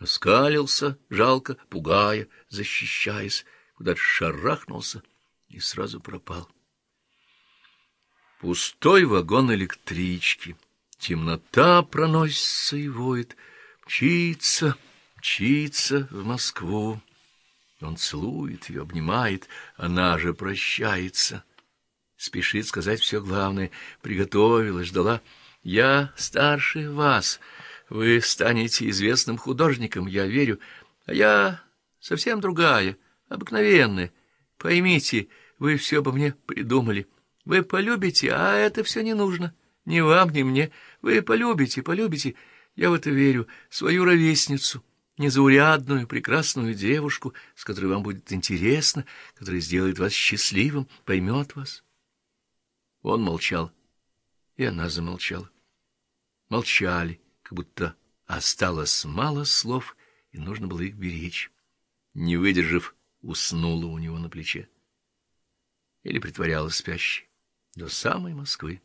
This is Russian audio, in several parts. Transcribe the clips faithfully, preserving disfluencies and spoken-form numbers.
оскалился, жалко, пугая, защищаясь, куда-то шарахнулся и сразу пропал. Пустой вагон электрички. Темнота проносится и воет, мчится, мчится в Москву. Он целует ее, обнимает, она же прощается. Спешит сказать все главное. Приготовилась, ждала. Я старше вас. Вы станете известным художником, я верю. А я совсем другая, обыкновенная. Поймите, вы все обо мне придумали. Вы полюбите, а это все не нужно. Ни вам, ни мне. Вы полюбите, полюбите. Я в это верю. Свою ровесницу, незаурядную, прекрасную девушку, с которой вам будет интересно, которая сделает вас счастливым, поймет вас. Он молчал, и она замолчала. Молчали, как будто осталось мало слов, и нужно было их беречь. Не выдержав, уснула у него на плече. Или притворялась спящей до самой Москвы.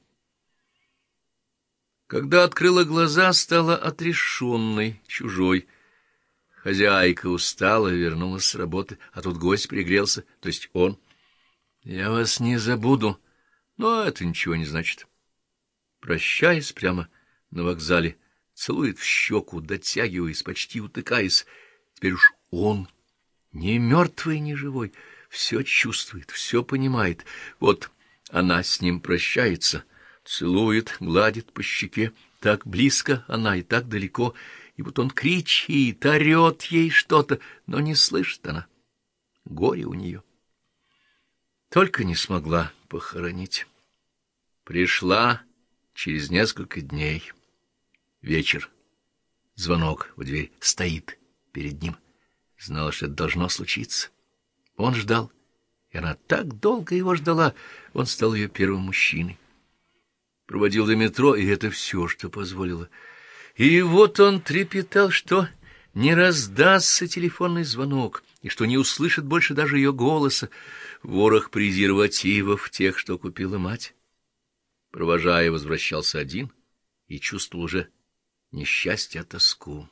Когда открыла глаза, стала отрешенной, чужой. Хозяйка устала, вернулась с работы, а тут гость пригрелся, то есть он. Я вас не забуду, но это ничего не значит. Прощаясь прямо на вокзале, целует в щеку, дотягиваясь, почти утыкаясь. Теперь уж он, не мертвый, не живой, все чувствует, все понимает. Вот она с ним прощается, целует, гладит по щеке. Так близко она и так далеко, и вот он кричит, орет ей что-то, но не слышит она. Горе у нее. Только не смогла похоронить. Пришла через несколько дней. Вечер. Звонок в дверь. Стоит перед ним. Знала, что это должно случиться. Он ждал, и она так долго его ждала. Он стал ее первым мужчиной. Проводил до метро, и это все, что позволило. И вот он трепетал, что не раздастся телефонный звонок, и что не услышит больше даже ее голоса. Ворох презервативов, тех, что купила мать. Провожая, возвращался один и чувствовал уже несчастье, а тоску.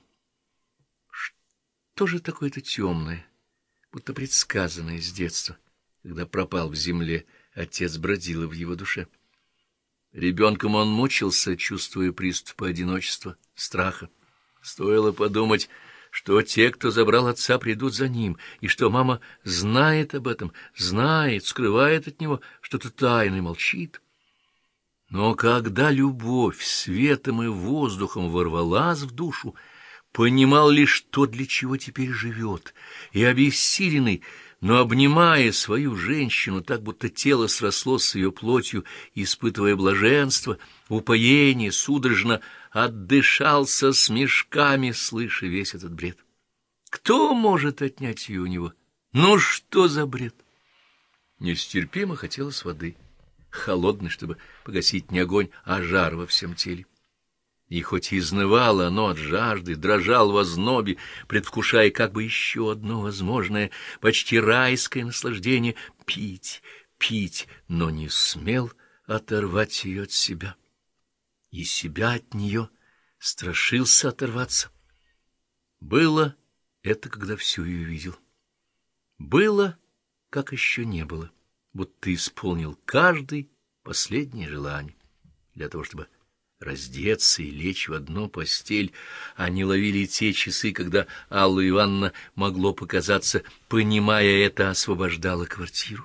Что же такое-то темное, будто предсказанное с детства, когда пропал в земле, отец бродил в его душе. Ребенком он мучился, чувствуя приступы одиночества, страха. Стоило подумать, что те, кто забрал отца, придут за ним, и что мама знает об этом, знает, скрывает от него, что-то тайное, молчит. Но когда любовь светом и воздухом ворвалась в душу, понимал лишь то, для чего теперь живет, и обессиленный, но обнимая свою женщину, так будто тело срослось с ее плотью, испытывая блаженство, упоение, судорожно отдышался с мешками, слыша весь этот бред. Кто может отнять ее у него? Ну что за бред? Нестерпимо хотелось воды, холодной, чтобы погасить не огонь, а жар во всем теле. И хоть изнывало оно от жажды, дрожал в ознобе, предвкушая как бы еще одно возможное, почти райское наслаждение — пить, пить, но не смел оторвать ее от себя. И себя от нее страшился оторваться. Было это, когда всю ее видел. Было, как еще не было, будто исполнил каждый последнее желание для того, чтобы раздеться и лечь в одну постель. Они ловили те часы, когда Алла Ивановна, могло показаться, понимая это, освобождала квартиру.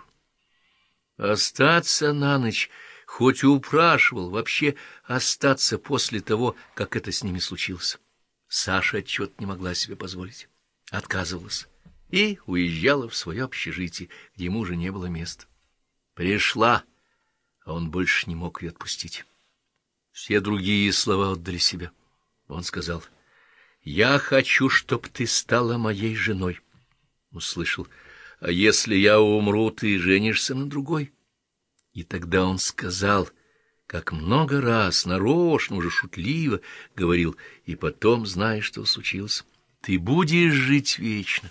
Остаться на ночь, хоть и упрашивал, вообще остаться после того, как это с ними случилось. Саша отчет не могла себе позволить. Отказывалась и уезжала в свое общежитие, где ему уже не было места. Пришла, а он больше не мог ее отпустить. Все другие слова отдали себя. Он сказал: «Я хочу, чтоб ты стала моей женой». Услышал: «А если я умру, ты женишься на другой?» И тогда он сказал, как много раз, нарочно, уже шутливо говорил, и потом, знаешь, что случилось: «Ты будешь жить вечно».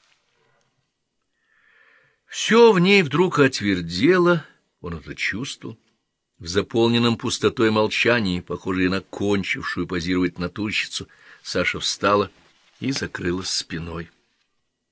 Все в ней вдруг отвердело, он это чувствовал. В заполненном пустотой молчании, похожей на кончившую позировать натурщицу, Саша встала, и закрылась спиной.